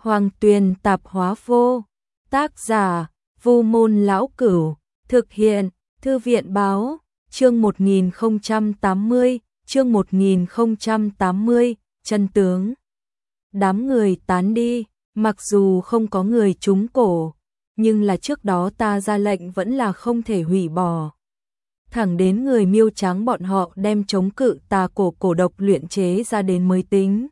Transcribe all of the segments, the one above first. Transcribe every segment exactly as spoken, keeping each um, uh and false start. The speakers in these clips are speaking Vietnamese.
Hoàng Tuyền tạp hóa vô. Tác giả, Vu Môn Lão Cửu. Thực hiện, Thư viện báo. Chương một nghìn không trăm tám mươi, chương một nghìn không trăm tám mươi, chân tướng. Đám người tán đi, mặc dù không có người trúng cổ, nhưng là trước đó ta ra lệnh vẫn là không thể hủy bỏ. Thẳng đến người Miêu Trắng bọn họ đem chống cự tà cổ cổ độc luyện chế ra đến mới tính.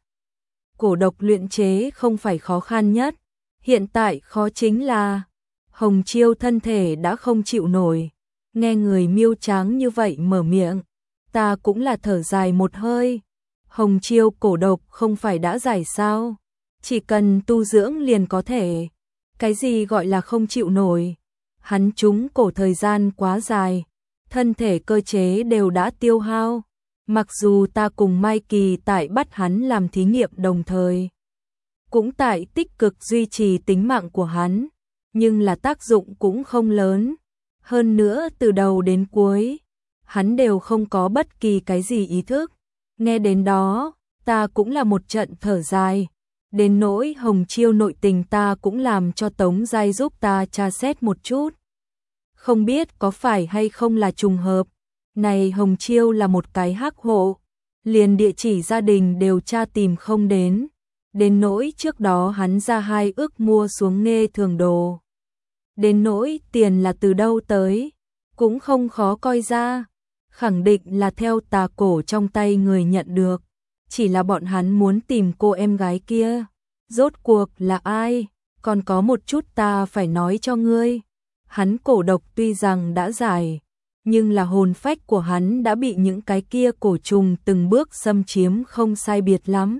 Cổ độc luyện chế không phải khó khăn nhất, hiện tại khó chính là Hồng Chiêu thân thể đã không chịu nổi. Nghe người Miêu Trắng như vậy mở miệng, ta cũng là thở dài một hơi. Hồng Chiêu cổ độc không phải đã giải sao? Chỉ cần tu dưỡng liền có thể. Cái gì gọi là không chịu nổi? Hắn trúng cổ thời gian quá dài, thân thể cơ chế đều đã tiêu hao. Mặc dù ta cùng Mai Kỳ tại bắt hắn làm thí nghiệm đồng thời, cũng tại tích cực duy trì tính mạng của hắn, nhưng là tác dụng cũng không lớn. Hơn nữa từ đầu đến cuối, hắn đều không có bất kỳ cái gì ý thức. Nghe đến đó, ta cũng là một trận thở dài. Đến nỗi Hồng Chiêu nội tình ta cũng làm cho Tống Giai giúp ta tra xét một chút. Không biết có phải hay không là trùng hợp. Này Hồng Chiêu là một cái hắc hộ, liền địa chỉ gia đình đều tra tìm không đến. Đến nỗi trước đó hắn ra hai ước mua xuống Nghê Thường đồ. Đến nỗi tiền là từ đâu tới, cũng không khó coi ra. Khẳng định là theo tà cổ trong tay người nhận được. Chỉ là bọn hắn muốn tìm cô em gái kia. Rốt cuộc là ai? Còn có một chút ta phải nói cho ngươi. Hắn cổ độc tuy rằng đã giải, nhưng là hồn phách của hắn đã bị những cái kia cổ trùng từng bước xâm chiếm không sai biệt lắm.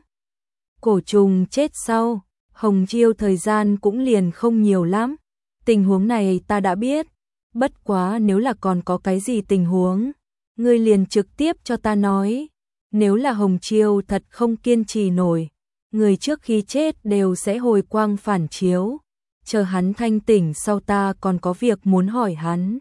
Cổ trùng chết sau, Hồng Chiêu thời gian cũng liền không nhiều lắm. Tình huống này ta đã biết, bất quá nếu là còn có cái gì tình huống, ngươi liền trực tiếp cho ta nói. Nếu là Hồng Chiêu thật không kiên trì nổi, người trước khi chết đều sẽ hồi quang phản chiếu. Chờ hắn thanh tỉnh sau ta còn có việc muốn hỏi hắn.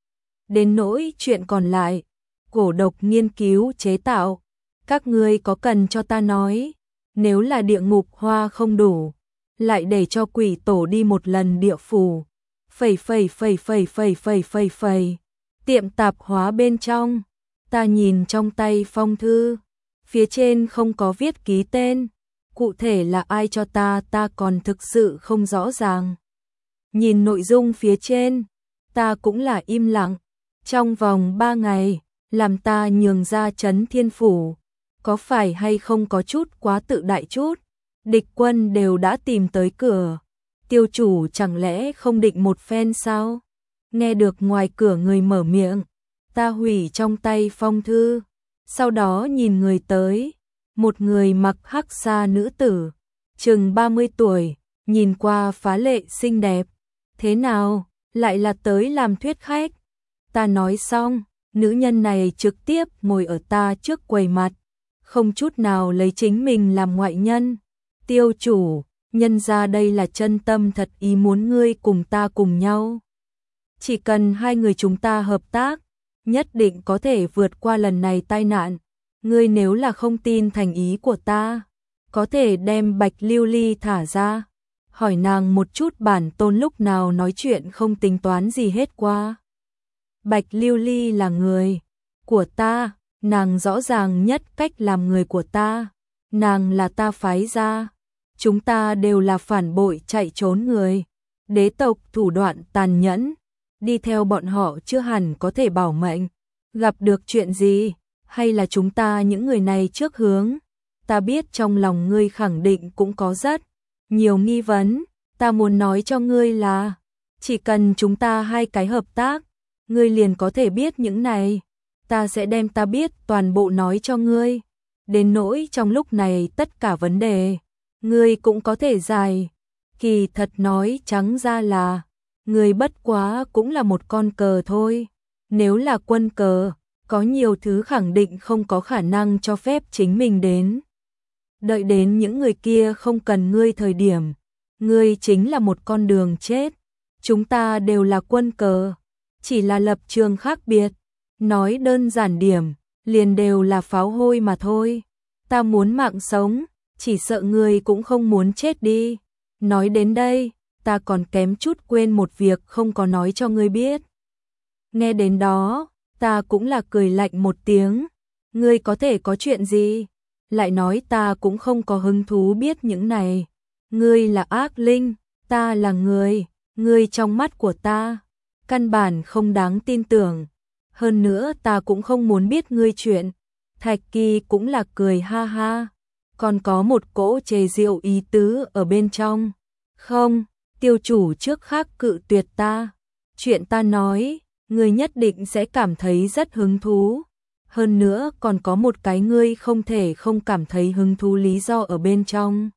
Đến nỗi chuyện còn lại, cổ độc nghiên cứu chế tạo, các ngươi có cần cho ta nói. Nếu là địa ngục hoa không đủ, lại để cho quỷ tổ đi một lần địa phủ. Phẩy phẩy phẩy phẩy phẩy phẩy phẩy phẩy. Tiệm tạp hóa bên trong, ta nhìn trong tay phong thư, phía trên không có viết ký tên, cụ thể là ai cho ta ta còn thực sự không rõ ràng. Nhìn nội dung phía trên, ta cũng là im lặng. Trong vòng ba ngày, làm ta nhường ra Trấn Thiên Phủ, có phải hay không có chút quá tự đại chút? Địch quân đều đã tìm tới cửa, tiêu chủ chẳng lẽ không định một phen sao? Nghe được ngoài cửa người mở miệng, ta hủy trong tay phong thư, sau đó nhìn người tới, một người mặc hắc sa nữ tử, chừng ba mươi tuổi, nhìn qua phá lệ xinh đẹp. Thế nào, lại là tới làm thuyết khách? Ta nói xong, nữ nhân này trực tiếp ngồi ở ta trước quầy mặt, không chút nào lấy chính mình làm ngoại nhân. Tiêu chủ, nhân ra đây là chân tâm thật ý muốn ngươi cùng ta cùng nhau. Chỉ cần hai người chúng ta hợp tác, nhất định có thể vượt qua lần này tai nạn. Ngươi nếu là không tin thành ý của ta, có thể đem Bạch Lưu Ly thả ra. Hỏi nàng một chút bản tôn lúc nào nói chuyện không tính toán gì hết qua. Bạch Lưu Ly là người của ta, nàng rõ ràng nhất cách làm người của ta. Nàng là ta phái ra. Chúng ta đều là phản bội chạy trốn người. Đế tộc thủ đoạn tàn nhẫn, đi theo bọn họ chưa hẳn có thể bảo mệnh. Gặp được chuyện gì, hay là chúng ta những người này trước hướng. Ta biết trong lòng ngươi khẳng định cũng có rất nhiều nghi vấn. Ta muốn nói cho ngươi là, chỉ cần chúng ta hai cái hợp tác, ngươi liền có thể biết những này. Ta sẽ đem ta biết toàn bộ nói cho ngươi. Đến nỗi trong lúc này tất cả vấn đề, ngươi cũng có thể giải. Kỳ thật nói trắng ra là, ngươi bất quá cũng là một con cờ thôi. Nếu là quân cờ, có nhiều thứ khẳng định không có khả năng cho phép chính mình đến. Đợi đến những người kia không cần ngươi thời điểm, ngươi chính là một con đường chết. Chúng ta đều là quân cờ, chỉ là lập trường khác biệt. Nói đơn giản điểm, liền đều là pháo hôi mà thôi. Ta muốn mạng sống, chỉ sợ ngươi cũng không muốn chết đi. Nói đến đây, ta còn kém chút quên một việc không có nói cho ngươi biết. Nghe đến đó, ta cũng là cười lạnh một tiếng. Ngươi có thể có chuyện gì? Lại nói ta cũng không có hứng thú biết những này. Ngươi là ác linh, ta là người, ngươi trong mắt của ta, căn bản không đáng tin tưởng. Hơn nữa ta cũng không muốn biết ngươi chuyện. Thạch Kỳ cũng là cười ha ha, còn có một cỗ chề rượu ý tứ ở bên trong. Không, tiêu chủ trước khác cự tuyệt ta. Chuyện ta nói, ngươi nhất định sẽ cảm thấy rất hứng thú. Hơn nữa còn có một cái ngươi không thể không cảm thấy hứng thú lý do ở bên trong.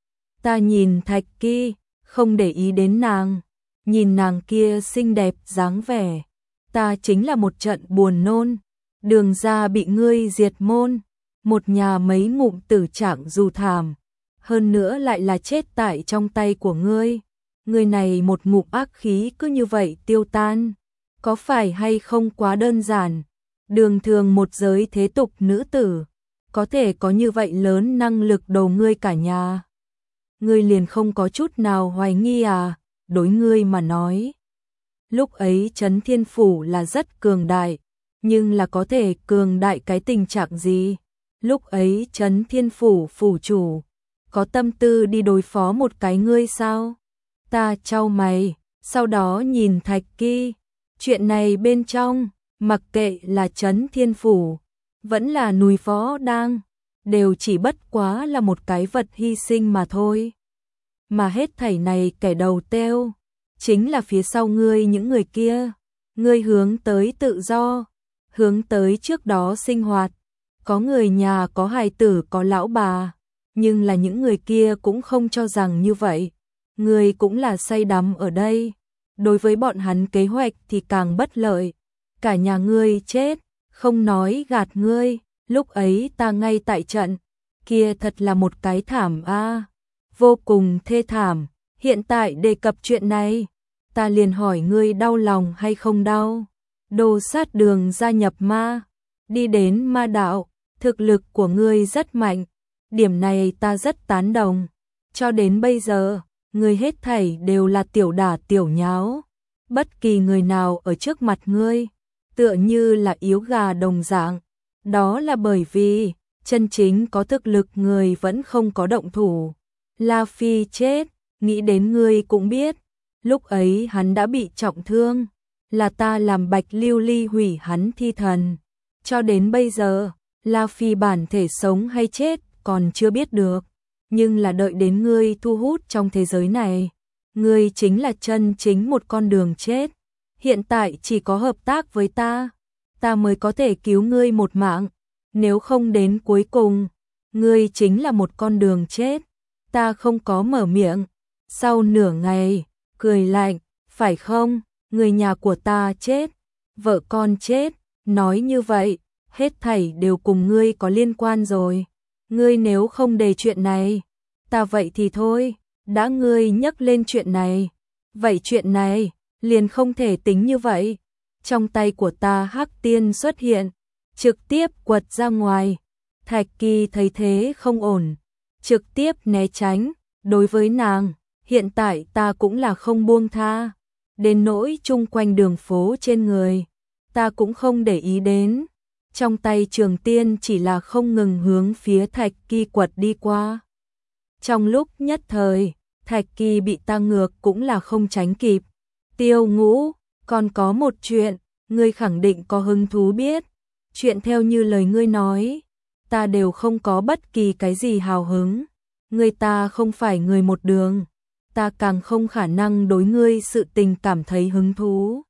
Ta nhìn Thạch Kỳ, không để ý đến nàng, nhìn nàng kia xinh đẹp dáng vẻ, ta chính là một trận buồn nôn. Đường ra bị ngươi diệt môn, một nhà mấy ngụm tử trạng dù thảm, hơn nữa lại là chết tại trong tay của ngươi. Ngươi này một ngụm ác khí cứ như vậy tiêu tan, có phải hay không quá đơn giản? Đường thường một giới thế tục nữ tử, có thể có như vậy lớn năng lực đầu ngươi cả nhà. Ngươi liền không có chút nào hoài nghi à? Đối ngươi mà nói, lúc ấy Trấn Thiên Phủ là rất cường đại, nhưng là có thể cường đại cái tình trạng gì? Lúc ấy Trấn Thiên Phủ phủ chủ có tâm tư đi đối phó một cái ngươi sao? Ta chau mày, sau đó nhìn Thạch Kỳ. Chuyện này bên trong, mặc kệ là Trấn Thiên Phủ, vẫn là núi Phó Đang, đều chỉ bất quá là một cái vật hy sinh mà thôi. Mà hết thảy này kẻ đầu têu, chính là phía sau ngươi những người kia. Ngươi hướng tới tự do, hướng tới trước đó sinh hoạt, có người nhà, có hài tử, có lão bà, nhưng là những người kia cũng không cho rằng như vậy. Ngươi cũng là say đắm ở đây, đối với bọn hắn kế hoạch thì càng bất lợi. Cả nhà ngươi chết, không nói gạt ngươi, lúc ấy ta ngay tại trận, kia thật là một cái thảm a, vô cùng thê thảm. Hiện tại đề cập chuyện này, ta liền hỏi ngươi đau lòng hay không đau? Đồ sát đường gia nhập ma, đi đến ma đạo, thực lực của ngươi rất mạnh, điểm này ta rất tán đồng. Cho đến bây giờ, ngươi hết thảy đều là tiểu đả tiểu nháo, bất kỳ người nào ở trước mặt ngươi, tựa như là yếu gà đồng dạng. Đó là bởi vì, chân chính có thực lực người vẫn không có động thủ. La Phi chết, nghĩ đến ngươi cũng biết, lúc ấy hắn đã bị trọng thương, là ta làm Bạch Lưu Ly hủy hắn thi thần. Cho đến bây giờ, La Phi bản thể sống hay chết còn chưa biết được, nhưng là đợi đến ngươi thu hút trong thế giới này, ngươi chính là chân chính một con đường chết. Hiện tại chỉ có hợp tác với ta, ta mới có thể cứu ngươi một mạng, nếu không đến cuối cùng, ngươi chính là một con đường chết. Ta không có mở miệng, sau nửa ngày, cười lạnh, phải không? Người nhà của ta chết, vợ con chết, nói như vậy, hết thảy đều cùng ngươi có liên quan rồi. Ngươi nếu không đề chuyện này, ta vậy thì thôi, đã ngươi nhắc lên chuyện này, vậy chuyện này liền không thể tính như vậy. Trong tay của ta hắc tiên xuất hiện, trực tiếp quật ra ngoài. Thạch Kỳ thấy thế không ổn, trực tiếp né tránh. Đối với nàng, hiện tại ta cũng là không buông tha, đến nỗi chung quanh đường phố trên người, ta cũng không để ý đến. Trong tay Trường Tiên chỉ là không ngừng hướng phía Thạch Kỳ quật đi qua. Trong lúc nhất thời, Thạch Kỳ bị ta ngược cũng là không tránh kịp. Tiêu Ngũ, còn có một chuyện, ngươi khẳng định có hứng thú biết. Chuyện theo như lời ngươi nói, ta đều không có bất kỳ cái gì hào hứng. Ngươi ta không phải người một đường, ta càng không khả năng đối ngươi sự tình cảm thấy hứng thú.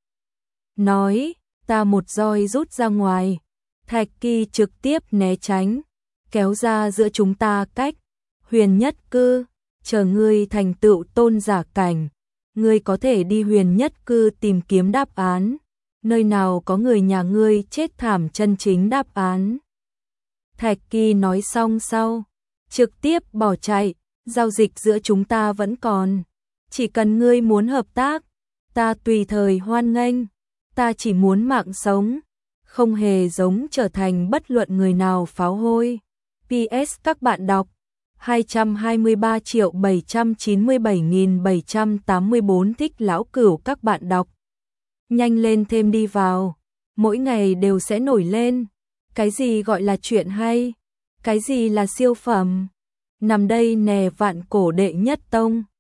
Nói, ta một roi rút ra ngoài, Thạch Kỳ trực tiếp né tránh, kéo ra giữa chúng ta cách. Huyền Nhất Cư, chờ ngươi thành tựu tôn giả cảnh, ngươi có thể đi Huyền Nhất Cư tìm kiếm đáp án, nơi nào có người nhà ngươi chết thảm chân chính đáp án. Thạch Kỳ nói xong sau, trực tiếp bỏ chạy, giao dịch giữa chúng ta vẫn còn. Chỉ cần ngươi muốn hợp tác, ta tùy thời hoan nghênh, ta chỉ muốn mạng sống, không hề giống trở thành bất luận người nào pháo hôi. pê ét các bạn đọc, hai trăm hai mươi ba triệu bảy trăm chín mươi bảy nghìn bảy trăm tám mươi bốn thích lão cửu các bạn đọc. Nhanh lên thêm đi vào, mỗi ngày đều sẽ nổi lên. Cái gì gọi là chuyện hay? Cái gì là siêu phẩm? Nằm đây nè vạn cổ đệ nhất tông.